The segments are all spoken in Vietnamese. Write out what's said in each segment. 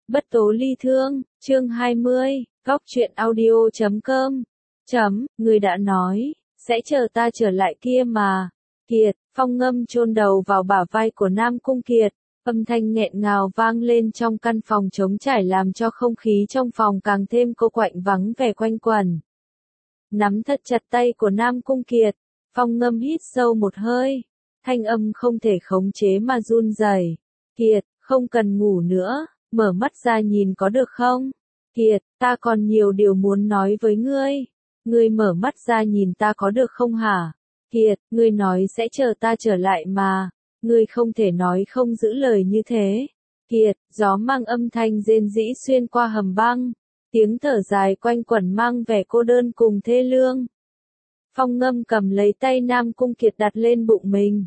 Bất tố ly thương, chương 20, góc truyện audio.com. Người đã nói, sẽ chờ ta trở lại kia mà. Kiệt, Phong Ngâm chôn đầu vào bả vai của Nam Cung Kiệt, âm thanh nghẹn ngào vang lên trong căn phòng trống trải làm cho không khí trong phòng càng thêm cô quạnh vắng vẻ quanh quẩn. Nắm thật chặt tay của Nam Cung Kiệt, Phong Ngâm hít sâu một hơi, thanh âm không thể khống chế mà run rẩy. Kiệt, không cần ngủ nữa, mở mắt ra nhìn có được không? Kiệt, ta còn nhiều điều muốn nói với ngươi. Ngươi mở mắt ra nhìn ta có được không hả? Kiệt, ngươi nói sẽ chờ ta trở lại mà. Ngươi không thể nói không giữ lời như thế. Kiệt, gió mang âm thanh rên rỉ xuyên qua hầm băng. Tiếng thở dài quanh quẩn mang vẻ cô đơn cùng thê lương. Phong Ngâm cầm lấy tay Nam Cung Kiệt đặt lên bụng mình.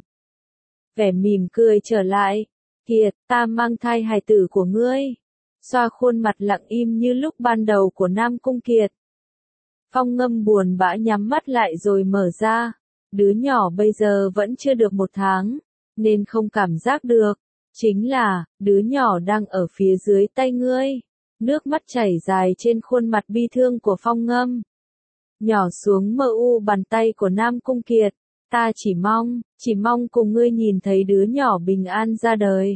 Vẻ mỉm cười trở lại. Kiệt, ta mang thai hài tử của ngươi. Xoa khuôn mặt lặng im như lúc ban đầu của Nam Cung Kiệt. Phong Ngâm buồn bã nhắm mắt lại rồi mở ra. Đứa nhỏ bây giờ vẫn chưa được 1 tháng, nên không cảm giác được. Chính là, đứa nhỏ đang ở phía dưới tay ngươi. Nước mắt chảy dài trên khuôn mặt bi thương của Phong Ngâm. Nhỏ xuống mờ u bàn tay của Nam Cung Kiệt. Ta chỉ mong cùng ngươi nhìn thấy đứa nhỏ bình an ra đời.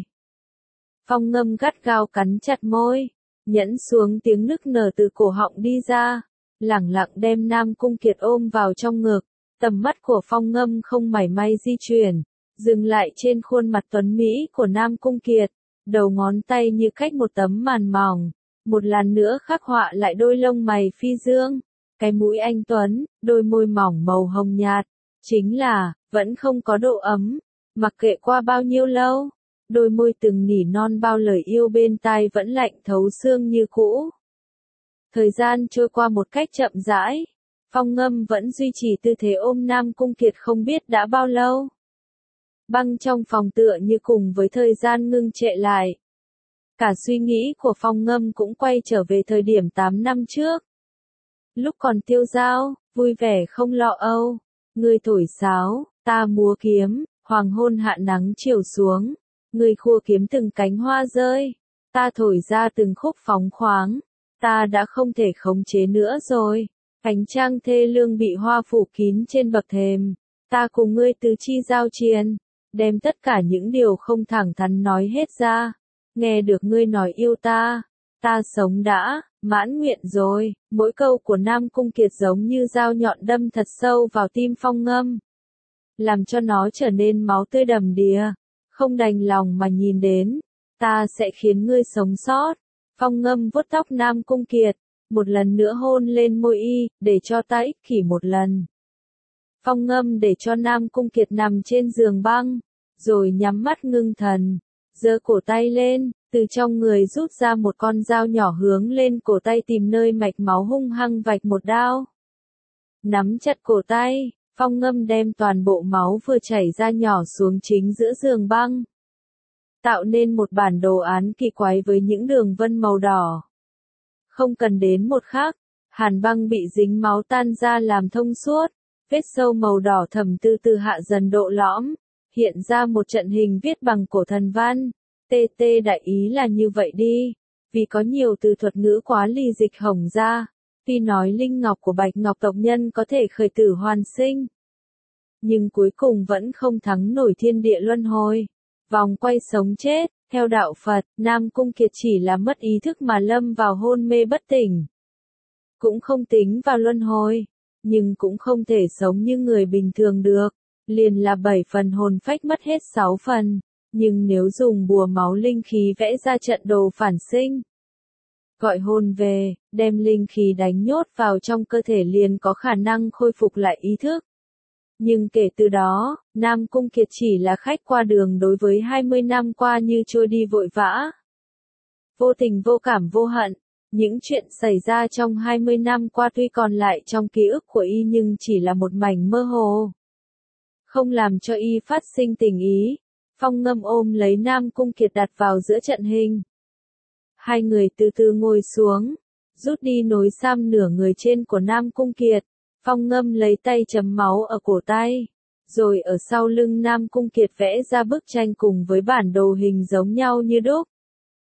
Phong Ngâm gắt gao cắn chặt môi, nhẫn xuống tiếng nức nở từ cổ họng đi ra, lẳng lặng đem Nam Cung Kiệt ôm vào trong ngực. Tầm mắt của Phong Ngâm không mảy may di chuyển, dừng lại trên khuôn mặt tuấn mỹ của Nam Cung Kiệt, đầu ngón tay như cách một tấm màn mỏng, một lần nữa khắc họa lại đôi lông mày phi dương, cái mũi anh tuấn, đôi môi mỏng màu hồng nhạt, chính là, vẫn không có độ ấm, mặc kệ qua bao nhiêu lâu, đôi môi từng nỉ non bao lời yêu bên tai vẫn lạnh thấu xương như cũ. Thời gian trôi qua một cách chậm rãi. Phong Ngâm vẫn duy trì tư thế ôm Nam Cung Kiệt không biết đã bao lâu. Băng trong phòng tựa như cùng với thời gian ngưng trệ lại. Cả suy nghĩ của Phong Ngâm cũng quay trở về thời điểm 8 năm trước. Lúc còn tiêu dao, vui vẻ không lo âu. Ngươi thổi sáo, ta múa kiếm, hoàng hôn hạ nắng chiều xuống. Ngươi khua kiếm từng cánh hoa rơi, ta thổi ra từng khúc phóng khoáng. Ta đã không thể khống chế nữa rồi. Ánh trăng thê lương bị hoa phủ kín trên bậc thềm. Ta cùng ngươi tứ chi giao chiến, đem tất cả những điều không thẳng thắn nói hết ra. Nghe được ngươi nói yêu ta, ta sống đã, mãn nguyện rồi. Mỗi câu của Nam Cung Kiệt giống như dao nhọn đâm thật sâu vào tim Phong Ngâm, làm cho nó trở nên máu tươi đầm đìa. Không đành lòng mà nhìn đến, ta sẽ khiến ngươi sống sót. Phong Ngâm vuốt tóc Nam Cung Kiệt, một lần nữa hôn lên môi y, để cho ta ích kỷ một lần. Phong Ngâm để cho Nam Cung Kiệt nằm trên giường băng, rồi nhắm mắt ngưng thần, giơ cổ tay lên, từ trong người rút ra một con dao nhỏ hướng lên cổ tay tìm nơi mạch máu hung hăng vạch một đao. Nắm chặt cổ tay, Phong Ngâm đem toàn bộ máu vừa chảy ra nhỏ xuống chính giữa giường băng, tạo nên một bản đồ án kỳ quái với những đường vân màu đỏ. Không cần đến một khắc, hàn băng bị dính máu tan ra làm thông suốt, vết sâu màu đỏ thẫm từ từ hạ dần độ lõm, hiện ra một trận hình viết bằng cổ thần văn. TT đại ý là như vậy đi, vì có nhiều từ thuật ngữ quá lì dịch hỏng ra, tuy nói linh ngọc của Bạch Ngọc tộc nhân có thể khởi tử hoàn sinh, nhưng cuối cùng vẫn không thắng nổi thiên địa luân hồi, vòng quay sống chết. Theo đạo Phật, Nam Cung Kiệt chỉ là mất ý thức mà lâm vào hôn mê bất tỉnh. Cũng không tính vào luân hồi, nhưng cũng không thể sống như người bình thường được. Liền là 7 phần hồn phách mất hết 6 phần. Nhưng nếu dùng bùa máu linh khí vẽ ra trận đồ phản sinh, gọi hồn về, đem linh khí đánh nhốt vào trong cơ thể liền có khả năng khôi phục lại ý thức. Nhưng kể từ đó, Nam Cung Kiệt chỉ là khách qua đường đối với 20 năm qua như trôi đi vội vã. Vô tình vô cảm vô hận, những chuyện xảy ra trong 20 năm qua tuy còn lại trong ký ức của y nhưng chỉ là một mảnh mơ hồ. Không làm cho y phát sinh tình ý, Phong Ngâm ôm lấy Nam Cung Kiệt đặt vào giữa trận hình. Hai người từ từ ngồi xuống, rút đi nối xăm nửa người trên của Nam Cung Kiệt. Phong Ngâm lấy tay chấm máu ở cổ tay, rồi ở sau lưng Nam Cung Kiệt vẽ ra bức tranh cùng với bản đồ hình giống nhau như đúc.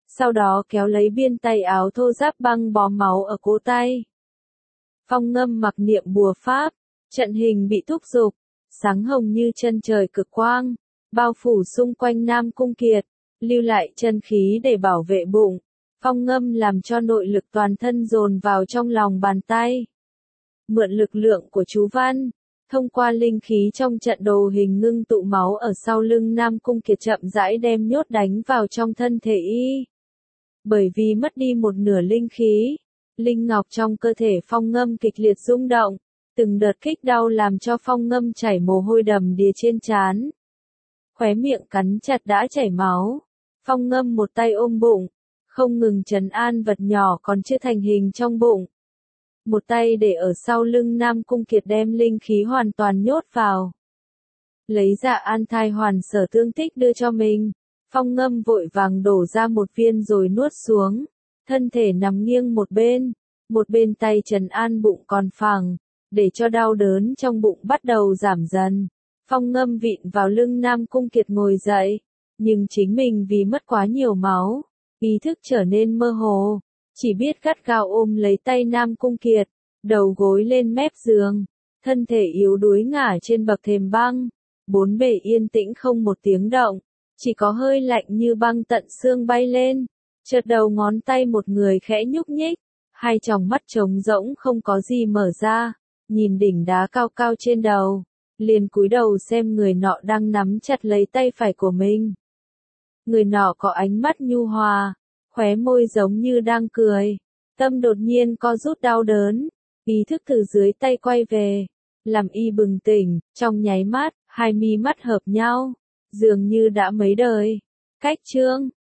sau đó kéo lấy biên tay áo thô ráp băng bó máu ở cổ tay. Phong Ngâm mặc niệm bùa pháp, trận hình bị thúc giục, sáng hồng như chân trời cực quang, bao phủ xung quanh Nam Cung Kiệt, lưu lại chân khí để bảo vệ bụng. Phong Ngâm làm cho nội lực toàn thân dồn vào trong lòng bàn tay. Mượn lực lượng của chú văn, thông qua linh khí trong trận đồ hình ngưng tụ máu ở sau lưng Nam Cung Kiệt chậm rãi đem nhốt đánh vào trong thân thể y. Bởi vì mất đi một nửa linh khí, linh ngọc trong cơ thể Phong Ngâm kịch liệt rung động, từng đợt kích đau làm cho Phong Ngâm chảy mồ hôi đầm đìa trên trán. Khóe miệng cắn chặt đã chảy máu. Phong Ngâm một tay ôm bụng, không ngừng trấn an vật nhỏ còn chưa thành hình trong bụng. Một tay để ở sau lưng Nam Cung Kiệt đem linh khí hoàn toàn nhốt vào. Lấy ra an thai hoàn sở tương tích đưa cho mình. Phong Ngâm vội vàng đổ ra một viên rồi nuốt xuống. Thân thể nằm nghiêng một bên tay trấn an bụng còn phẳng, để cho đau đớn trong bụng bắt đầu giảm dần. Phong Ngâm vịn vào lưng Nam Cung Kiệt ngồi dậy, nhưng chính mình vì mất quá nhiều máu, ý thức trở nên mơ hồ, chỉ biết gắt gao ôm lấy tay Nam Cung Kiệt, đầu gối lên mép giường, thân thể yếu đuối ngả trên bậc thềm băng, bốn bề yên tĩnh không một tiếng động, chỉ có hơi lạnh như băng tận xương bay lên, chợt đầu ngón tay một người khẽ nhúc nhích, hai tròng mắt trống rỗng không có gì mở ra, nhìn đỉnh đá cao cao trên đầu, liền cúi đầu xem người nọ đang nắm chặt lấy tay phải của mình. Người nọ có ánh mắt nhu hòa, khóe môi giống như đang cười, tâm đột nhiên co rút đau đớn, ý thức từ dưới tay quay về, làm y bừng tỉnh, trong nháy mắt, hai mi mắt hợp nhau, dường như đã mấy đời. Cách chương